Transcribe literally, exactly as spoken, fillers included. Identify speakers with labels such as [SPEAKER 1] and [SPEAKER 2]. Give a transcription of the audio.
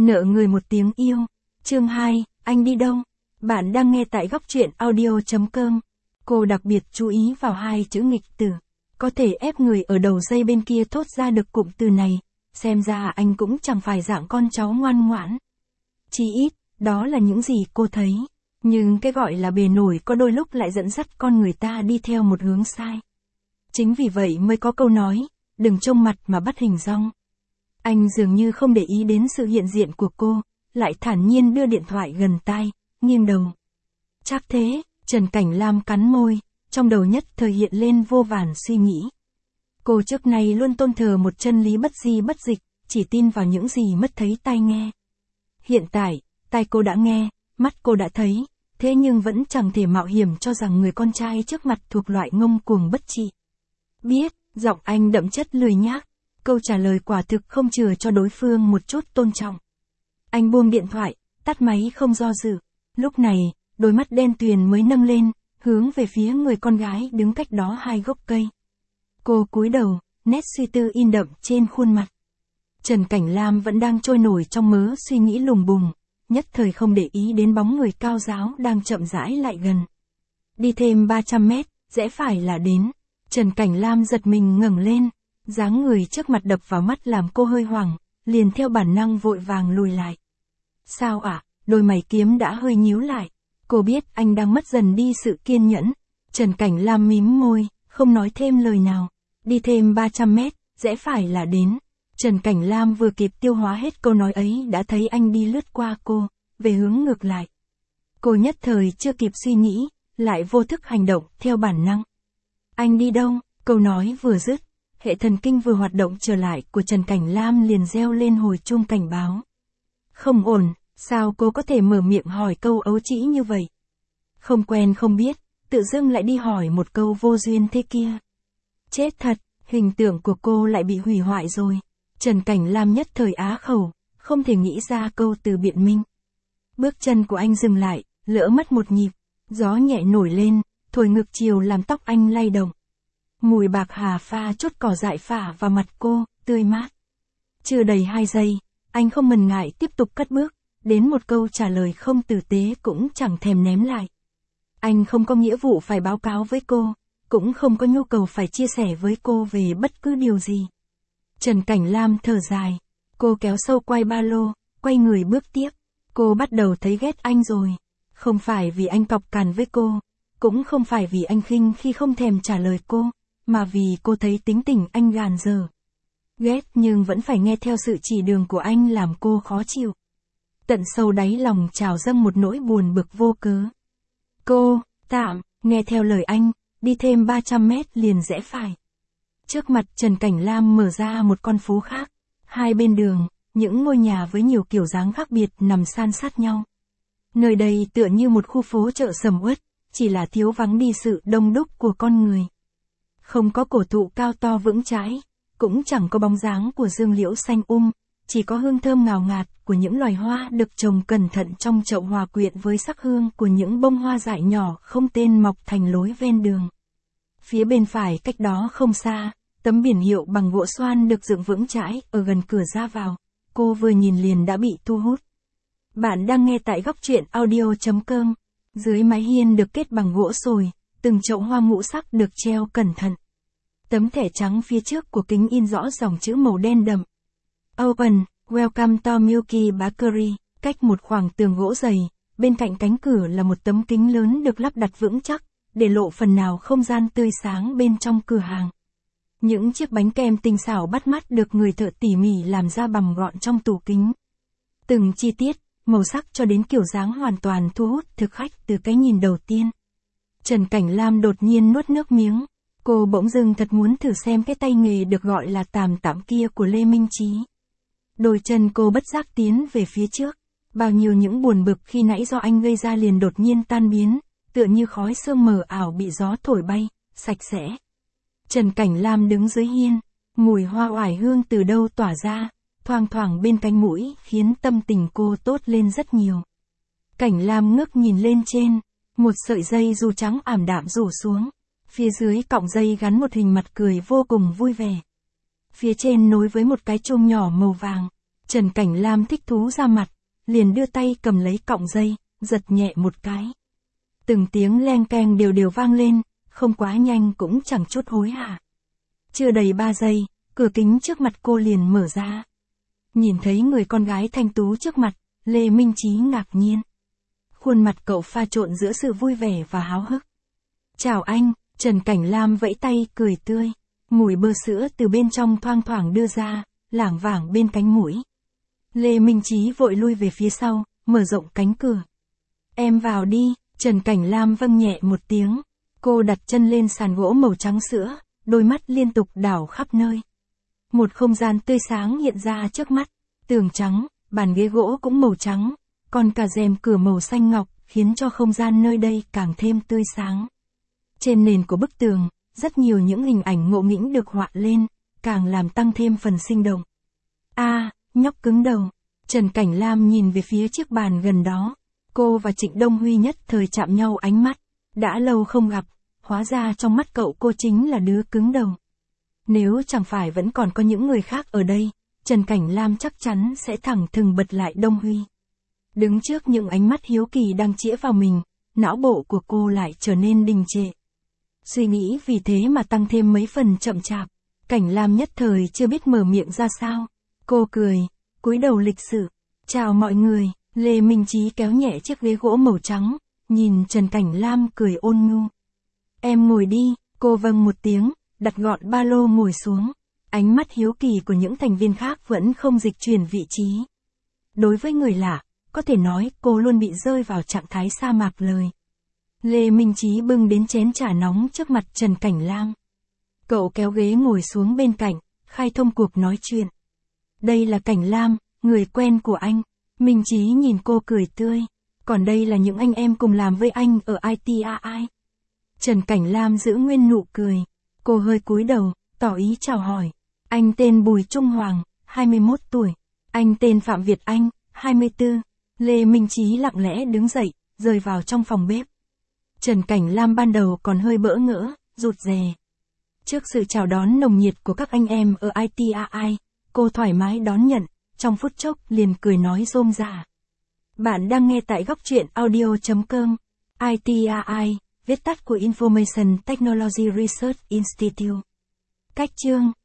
[SPEAKER 1] Nợ người một tiếng yêu. Chương hai, anh đi đâu? Bạn đang nghe tại góc truyện audio.com. Cô đặc biệt chú ý vào hai chữ nghịch từ. Có thể ép người ở đầu dây bên kia thốt ra được cụm từ này. Xem ra anh cũng chẳng phải dạng con cháu ngoan ngoãn. Chỉ ít, đó là những gì cô thấy. Nhưng cái gọi là bề nổi có đôi lúc lại dẫn dắt con người ta đi theo một hướng sai. Chính vì vậy mới có câu nói, đừng trông mặt mà bắt hình dong. Anh dường như không để ý đến sự hiện diện của cô, lại thản nhiên đưa điện thoại gần tai, nghiêng đầu. Chắc thế, Trần Cảnh Lam cắn môi, trong đầu nhất thời hiện lên vô vàn suy nghĩ. Cô trước này luôn tôn thờ một chân lý bất di bất dịch, chỉ tin vào những gì mất thấy tai nghe. Hiện tại, tai cô đã nghe, mắt cô đã thấy, thế nhưng vẫn chẳng thể mạo hiểm cho rằng người con trai trước mặt thuộc loại ngông cuồng bất trị. Biết, giọng anh đậm chất lười nhác, câu trả lời quả thực không chừa cho đối phương một chút tôn trọng. Anh buông điện thoại, tắt máy không do dự. Lúc này, đôi mắt đen tuyền mới nâng lên, hướng về phía người con gái đứng cách đó hai gốc cây. Cô cúi đầu, nét suy tư in đậm trên khuôn mặt. Trần Cảnh Lam vẫn đang trôi nổi trong mớ suy nghĩ lùng bùng, nhất thời không để ý đến bóng người cao ráo đang chậm rãi lại gần. Đi thêm ba trăm mét, rẽ phải là đến. Trần Cảnh Lam giật mình ngẩng lên, dáng người trước mặt đập vào mắt làm cô hơi hoảng, liền theo bản năng vội vàng lùi lại. Sao ạ? À? Đôi mày kiếm đã hơi nhíu lại. Cô biết anh đang mất dần đi sự kiên nhẫn. Trần Cảnh Lam mím môi, không nói thêm lời nào. Đi thêm ba trăm mét, rẽ phải là đến. Trần Cảnh Lam vừa kịp tiêu hóa hết câu nói ấy đã thấy anh đi lướt qua cô, về hướng ngược lại. Cô nhất thời chưa kịp suy nghĩ, lại vô thức hành động theo bản năng. Anh đi đâu? Câu nói vừa dứt, hệ thần kinh vừa hoạt động trở lại của Trần Cảnh Lam liền reo lên hồi chuông cảnh báo. Không ổn, sao cô có thể mở miệng hỏi câu ấu trĩ như vậy? Không quen không biết, tự dưng lại đi hỏi một câu vô duyên thế kia. Chết thật, hình tượng của cô lại bị hủy hoại rồi. Trần Cảnh Lam nhất thời á khẩu, không thể nghĩ ra câu từ biện minh. Bước chân của anh dừng lại, lỡ mất một nhịp, gió nhẹ nổi lên, thổi ngược chiều làm tóc anh lay động. Mùi bạc hà pha chút cỏ dại phả vào mặt cô, tươi mát. Chưa đầy hai giây, anh không ngần ngại tiếp tục cất bước, đến một câu trả lời không tử tế cũng chẳng thèm ném lại. Anh không có nghĩa vụ phải báo cáo với cô, cũng không có nhu cầu phải chia sẻ với cô về bất cứ điều gì. Trần Cảnh Lam thở dài, cô kéo sâu quai ba lô, quay người bước tiếp. Cô bắt đầu thấy ghét anh rồi, không phải vì anh cọc cằn với cô, cũng không phải vì anh khinh khi không thèm trả lời cô, mà vì cô thấy tính tình anh gàn dở. Ghét nhưng vẫn phải nghe theo sự chỉ đường của anh làm cô khó chịu. Tận sâu đáy lòng trào dâng một nỗi buồn bực vô cớ. Cô, tạm, nghe theo lời anh, đi thêm ba trăm mét liền rẽ phải. Trước mặt Trần Cảnh Lam mở ra một con phố khác. Hai bên đường, những ngôi nhà với nhiều kiểu dáng khác biệt nằm san sát nhau. Nơi đây tựa như một khu phố chợ sầm uất, chỉ là thiếu vắng đi sự đông đúc của con người. Không có cổ thụ cao to vững chãi, cũng chẳng có bóng dáng của dương liễu xanh um, chỉ có hương thơm ngào ngạt của những loài hoa được trồng cẩn thận trong chậu hòa quyện với sắc hương của những bông hoa dại nhỏ không tên mọc thành lối ven đường. Phía bên phải cách đó không xa, tấm biển hiệu bằng gỗ xoan được dựng vững chãi ở gần cửa ra vào. Cô vừa nhìn liền đã bị thu hút. Bạn đang nghe tại góc truyện audio.com. Dưới mái hiên được kết bằng gỗ sồi, từng chậu hoa ngũ sắc được treo cẩn thận. Tấm thẻ trắng phía trước của kính in rõ dòng chữ màu đen đậm. Open, welcome to Milky Bakery. Cách một khoảng tường gỗ dày, bên cạnh cánh cửa là một tấm kính lớn được lắp đặt vững chắc, để lộ phần nào không gian tươi sáng bên trong cửa hàng. Những chiếc bánh kem tinh xảo bắt mắt được người thợ tỉ mỉ làm ra bằm gọn trong tủ kính. Từng chi tiết, màu sắc cho đến kiểu dáng hoàn toàn thu hút thực khách từ cái nhìn đầu tiên. Trần Cảnh Lam đột nhiên nuốt nước miếng. Cô bỗng dưng thật muốn thử xem cái tay nghề được gọi là tàm tạm kia của Lê Minh Trí. Đôi chân cô bất giác tiến về phía trước. Bao nhiêu những buồn bực khi nãy do anh gây ra liền đột nhiên tan biến, tựa như khói sương mờ ảo bị gió thổi bay, sạch sẽ. Trần Cảnh Lam đứng dưới hiên, mùi hoa oải hương từ đâu tỏa ra, thoang thoảng bên cánh mũi khiến tâm tình cô tốt lên rất nhiều. Cảnh Lam ngước nhìn lên trên, một sợi dây dù trắng ảm đạm rủ xuống. Phía dưới cọng dây gắn một hình mặt cười vô cùng vui vẻ. Phía trên nối với một cái chuông nhỏ màu vàng. Trần Cảnh Lam thích thú ra mặt, liền đưa tay cầm lấy cọng dây, giật nhẹ một cái. Từng tiếng leng keng đều đều vang lên, không quá nhanh cũng chẳng chút hối hả. Chưa đầy ba giây, cửa kính trước mặt cô liền mở ra. Nhìn thấy người con gái thanh tú trước mặt, Lê Minh Trí ngạc nhiên. Khuôn mặt cậu pha trộn giữa sự vui vẻ và háo hức. Chào anh, Trần Cảnh Lam vẫy tay cười tươi. Mùi bơ sữa từ bên trong thoang thoảng đưa ra, lảng vảng bên cánh mũi. Lê Minh Trí vội lui về phía sau, mở rộng cánh cửa. Em vào đi, Trần Cảnh Lam vâng nhẹ một tiếng. Cô đặt chân lên sàn gỗ màu trắng sữa, đôi mắt liên tục đảo khắp nơi. Một không gian tươi sáng hiện ra trước mắt, tường trắng, bàn ghế gỗ cũng màu trắng, còn cả rèm cửa màu xanh ngọc, khiến cho không gian nơi đây càng thêm tươi sáng. Trên nền của bức tường, rất nhiều những hình ảnh ngộ nghĩnh được họa lên, càng làm tăng thêm phần sinh động. A, à, nhóc cứng đầu. Trần Cảnh Lam nhìn về phía chiếc bàn gần đó. Cô và Trịnh Đông Huy nhất thời chạm nhau ánh mắt. Đã lâu không gặp, hóa ra trong mắt cậu cô chính là đứa cứng đầu. Nếu chẳng phải vẫn còn có những người khác ở đây, Trần Cảnh Lam chắc chắn sẽ thẳng thừng bật lại Đông Huy. Đứng trước những ánh mắt hiếu kỳ đang chĩa vào mình, não bộ của cô lại trở nên đình trệ. Suy nghĩ vì thế mà tăng thêm mấy phần chậm chạp. Cảnh Lam nhất thời chưa biết mở miệng ra sao. Cô cười, cúi đầu lịch sự. Chào mọi người, Lê Minh Trí kéo nhẹ chiếc ghế gỗ màu trắng, nhìn Trần Cảnh Lam cười ôn nhu. Em ngồi đi, cô vâng một tiếng, đặt gọn ba lô ngồi xuống. Ánh mắt hiếu kỳ của những thành viên khác vẫn không dịch chuyển vị trí. Đối với người lạ, có thể nói cô luôn bị rơi vào trạng thái sa mạc lời. Lê Minh Trí bưng đến chén trà nóng trước mặt Trần Cảnh Lam. Cậu kéo ghế ngồi xuống bên cạnh, khai thông cuộc nói chuyện. Đây là Cảnh Lam, người quen của anh. Minh Trí nhìn cô cười tươi. Còn đây là những anh em cùng làm với anh ở i tê a i. Trần Cảnh Lam giữ nguyên nụ cười. Cô hơi cúi đầu, tỏ ý chào hỏi. Anh tên Bùi Trung Hoàng, hai mươi mốt tuổi. Anh tên Phạm Việt Anh, hai mươi tư. Lê Minh Trí lặng lẽ đứng dậy, rời vào trong phòng bếp. Trần Cảnh Lam ban đầu còn hơi bỡ ngỡ, rụt rè. Trước sự chào đón nồng nhiệt của các anh em ở i tê a i, cô thoải mái đón nhận, trong phút chốc liền cười nói rôm rả. Bạn đang nghe tại góc truyện audio chấm com. i tê a i, viết tắt của Information Technology Research Institute. Cách chương